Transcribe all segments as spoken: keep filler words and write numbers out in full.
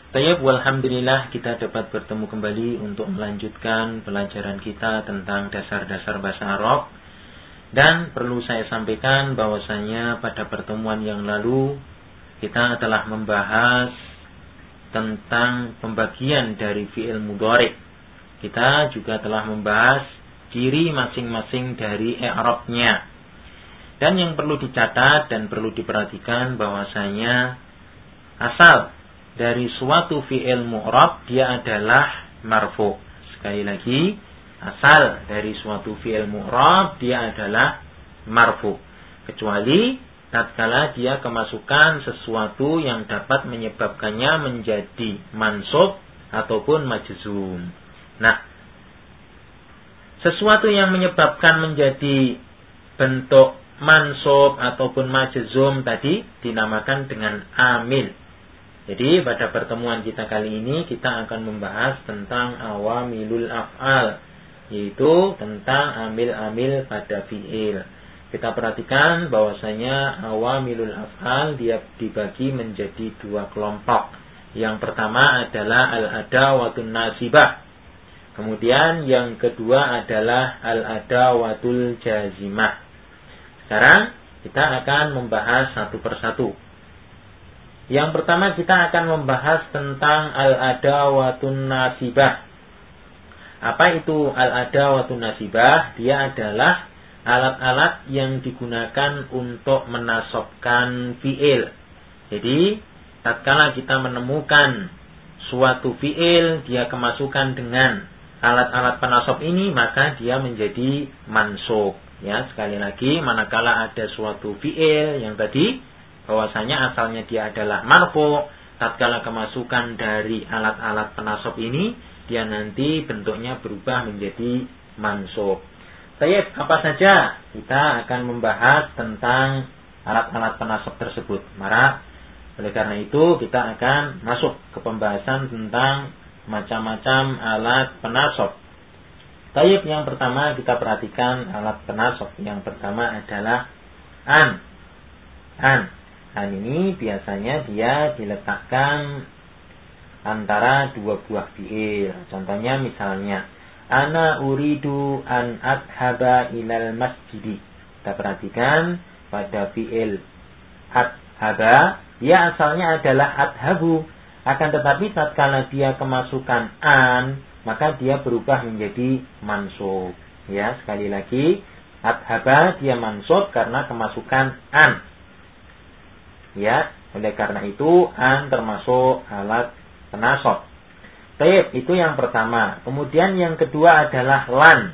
Tayyib, walhamdulillah kita dapat bertemu kembali untuk melanjutkan pelajaran kita tentang dasar-dasar bahasa Arab. Dan perlu saya sampaikan bahwasanya pada pertemuan yang lalu kita telah membahas tentang pembagian dari fi'il mudhari'. Kita juga telah membahas ciri masing-masing dari i'rabnya. Dan yang perlu dicatat dan perlu diperhatikan bahwasanya asal dari suatu fi'il mu'rab dia adalah marfu'. Sekali lagi, asal dari suatu fi'il mu'rab dia adalah marfu'. Kecuali tatkala dia kemasukan sesuatu yang dapat menyebabkannya menjadi mansub ataupun majzum. Nah, sesuatu yang menyebabkan menjadi bentuk mansub ataupun majzum tadi dinamakan dengan amil. Jadi pada pertemuan kita kali ini kita akan membahas tentang awamilul af'al, yaitu tentang amil-amil pada fi'il. Kita perhatikan bahwasanya awamilul af'al dia dibagi menjadi dua kelompok. Yang pertama adalah al-adawatun nasibah. Kemudian yang kedua adalah al-adawatul jazimah. Sekarang kita akan membahas satu persatu. Yang pertama kita akan membahas tentang al-adawatun nasibah. Apa itu al-adawatun nasibah? Dia adalah alat-alat yang digunakan untuk menasobkan fi'il. Jadi, tatkala kita menemukan suatu fi'il, dia kemasukan dengan alat-alat penasob ini, maka dia menjadi mansub. Ya, sekali lagi, manakala ada suatu fi'il yang tadi bahwasanya asalnya dia adalah marfu', tatkala kemasukan dari alat-alat penasob ini, dia nanti bentuknya berubah menjadi mansub. Baik, apa saja kita akan membahas tentang alat-alat penasob tersebut. Maka oleh karena itu kita akan masuk ke pembahasan tentang macam-macam alat penasob. Baik, yang pertama kita perhatikan alat penasob. Yang pertama adalah an. An. An ini biasanya dia diletakkan antara dua buah fi'il. Contohnya misalnya, ana uridu an adhaba ilal masjidi. Kita perhatikan pada fi'il adhaba, dia asalnya adalah adhabu. Akan tetapi tatkala dia kemasukan an, maka dia berubah menjadi mansub. Ya, sekali lagi, adhaba dia mansub karena kemasukan an. Ya, oleh karena itu an termasuk alat penasob. Baik, itu yang pertama. Kemudian yang kedua adalah lan.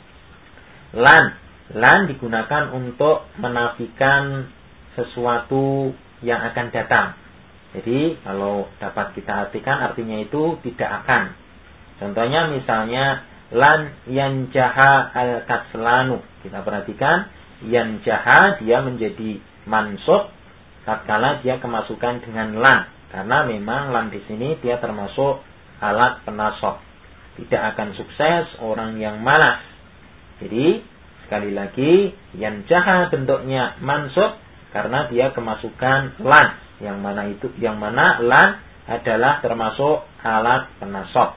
Lan, lan digunakan untuk menafikan sesuatu yang akan datang. Jadi, kalau dapat kita artikan artinya itu tidak akan. Contohnya misalnya lan yanjaha al-katslanu. Kita perhatikan yanjaha dia menjadi mansub tatkala dia kemasukan dengan lan, karena memang lan di sini dia termasuk alat penasob. Tidak akan sukses orang yang malas. Jadi sekali lagi yang jaha bentuknya mansub karena dia kemasukan lan, yang mana itu yang mana lan adalah termasuk alat penasob.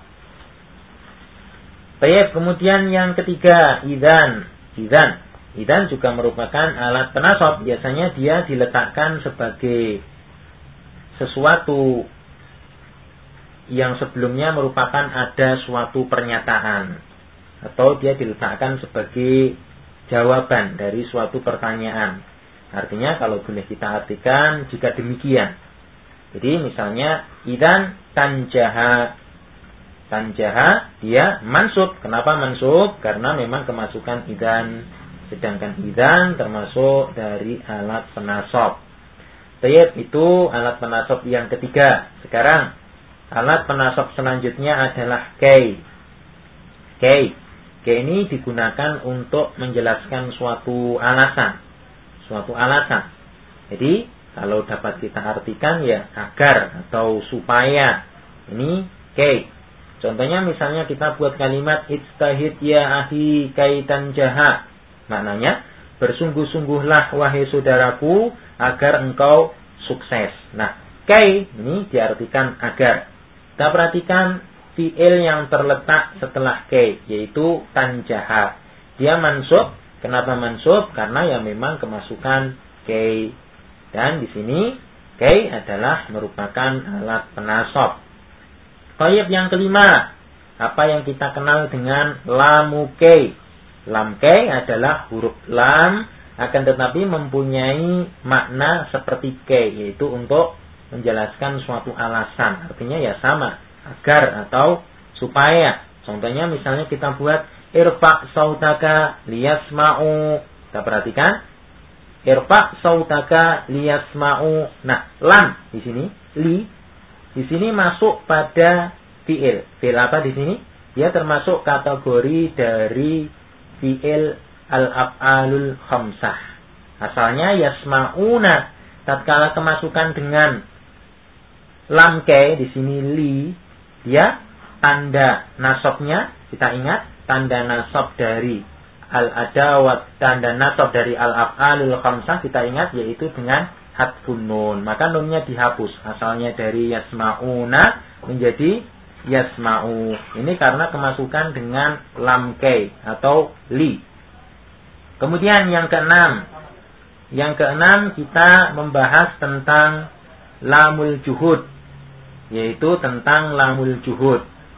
Baik, kemudian yang ketiga idzan. Idzan Idzan juga merupakan alat penasob. Biasanya dia diletakkan sebagai sesuatu yang sebelumnya merupakan ada suatu pernyataan, atau dia diletakkan sebagai jawaban dari suatu pertanyaan. Artinya kalau boleh kita artikan jika demikian. Jadi misalnya idzan tanjaha. Tanjaha dia mansub. Kenapa mansub? Karena memang kemasukan idzan. Sedangkan idzan termasuk dari alat penasob. Baik, itu alat penasob yang ketiga. Sekarang alat penasob selanjutnya adalah kay. Kay. Kay ini digunakan untuk menjelaskan suatu alasan. Suatu alasan. Jadi, kalau dapat kita artikan ya agar atau supaya. Ini kay. Contohnya misalnya kita buat kalimat ijtahid ya ahi kaitan jaha. Maknanya, bersungguh-sungguhlah wahai saudaraku agar engkau sukses. Nah, kay ini diartikan agar. Kita perhatikan fi'il yang terletak setelah kay, yaitu tanjaha. Dia mansub. Kenapa mansub? Karena ya memang kemasukan kay. Dan di sini kay adalah merupakan alat penasab. Tayyib yang kelima, apa yang kita kenal dengan lamu kay. Lam kay adalah huruf lam, akan tetapi mempunyai makna seperti kay, yaitu untuk menjelaskan suatu alasan. Artinya ya sama, agar atau supaya. Contohnya misalnya kita buat irfa' sautaka liyasma'u. Kita perhatikan, irfa' sautaka liyasma'u. Nah, lam di sini, li di sini masuk pada fi'il. Fi'il apa di sini? Dia termasuk kategori dari fi'il al-af'alul khamsah. Asalnya yasma'una. Tatkala kemasukan dengan lam kay di sini li, dia tanda nasabnya, kita ingat tanda nasab dari al-adawat, tanda nasab dari al-af'alul khamsah kita ingat yaitu dengan hadfun nun. Maka nunnya dihapus. Asalnya dari yasma'una menjadi yasma'u. Ini karena kemasukan dengan lam kay atau li. Kemudian yang keenam. Yang keenam kita membahas tentang lamul juhud, yaitu tentang lamul juhud.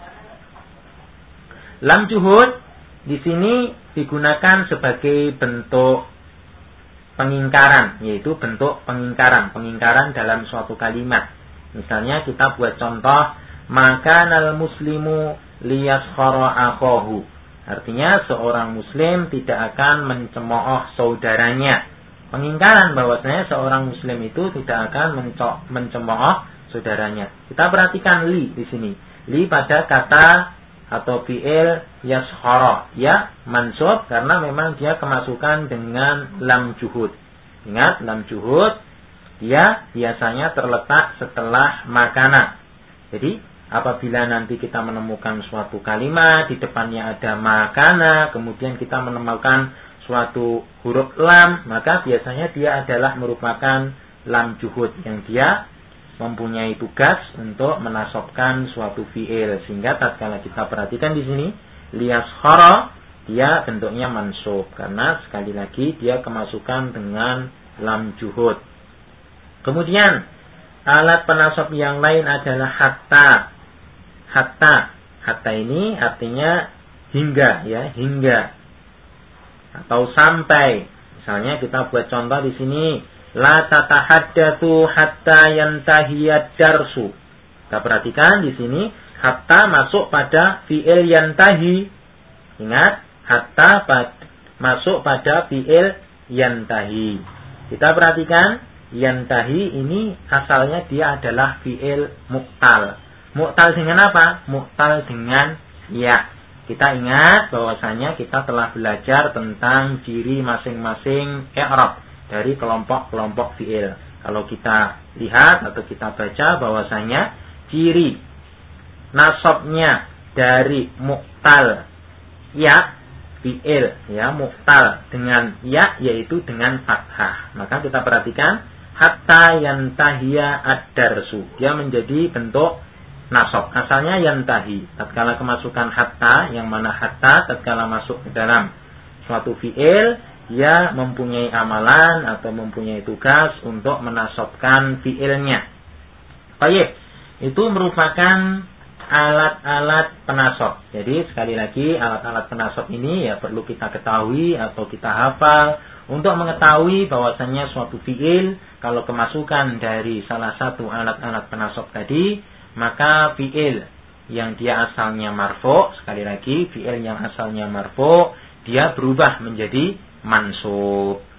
Lam juhud di sini digunakan sebagai bentuk pengingkaran, yaitu bentuk pengingkaran, pengingkaran dalam suatu kalimat. Misalnya kita buat contoh, makanal muslimu liyaskhara akhahu. Artinya seorang muslim tidak akan mencemooh saudaranya. Pengingkaran bahwasanya seorang muslim itu tidak akan mencemooh saudaranya. Kita perhatikan li di sini. Li pada kata atau fi'il yaskhara, ya mansub karena memang dia kemasukan dengan lam juhud. Ingat, lam juhud dia biasanya terletak setelah makanan. Jadi apabila nanti kita menemukan suatu kalimat di depannya ada makana, kemudian kita menemukan suatu huruf lam, maka biasanya dia adalah merupakan lam juhud yang dia mempunyai tugas untuk menasabkan suatu fi'il. Sehingga tatkala kita perhatikan di sini liyaskhara, dia bentuknya mansub karena sekali lagi dia kemasukan dengan lam juhud. Kemudian alat penasab yang lain adalah hatta. Hatta. Hatta ini artinya hingga, ya, hingga atau sampai. Misalnya kita buat contoh di sini, la tatahaddatsu hatta yantahiyad darsu. Kita perhatikan di sini hatta masuk pada fi'il yantahi. Ingat, hatta pad, masuk pada fi'il yantahi. Kita perhatikan yantahi ini asalnya dia adalah fi'il muqtal. Muqtal dengan apa? Muqtal dengan ya. Kita ingat bahwasanya kita telah belajar tentang ciri masing-masing i'rab dari kelompok-kelompok fi'il. Kalau kita lihat atau kita baca bahwasanya ciri nasabnya dari muqtal ya, fi'il ya, muqtal dengan ya yaitu dengan fathah. Maka kita perhatikan hatta yantahiya ad-darsu. Dia menjadi bentuk nasab. Asalnya yantahi. Tatkala kemasukan hatta, yang mana hatta tatkala masuk ke dalam suatu fi'il, dia mempunyai amalan atau mempunyai tugas untuk menasabkan fi'ilnya. Baik, itu merupakan alat-alat penasab. Jadi sekali lagi alat-alat penasab ini ya perlu kita ketahui atau kita hafal untuk mengetahui bahwasannya suatu fi'il kalau kemasukan dari salah satu alat-alat penasab tadi, maka fi'il yang dia asalnya marfu', sekali lagi fi'il yang asalnya marfu' dia berubah menjadi mansub.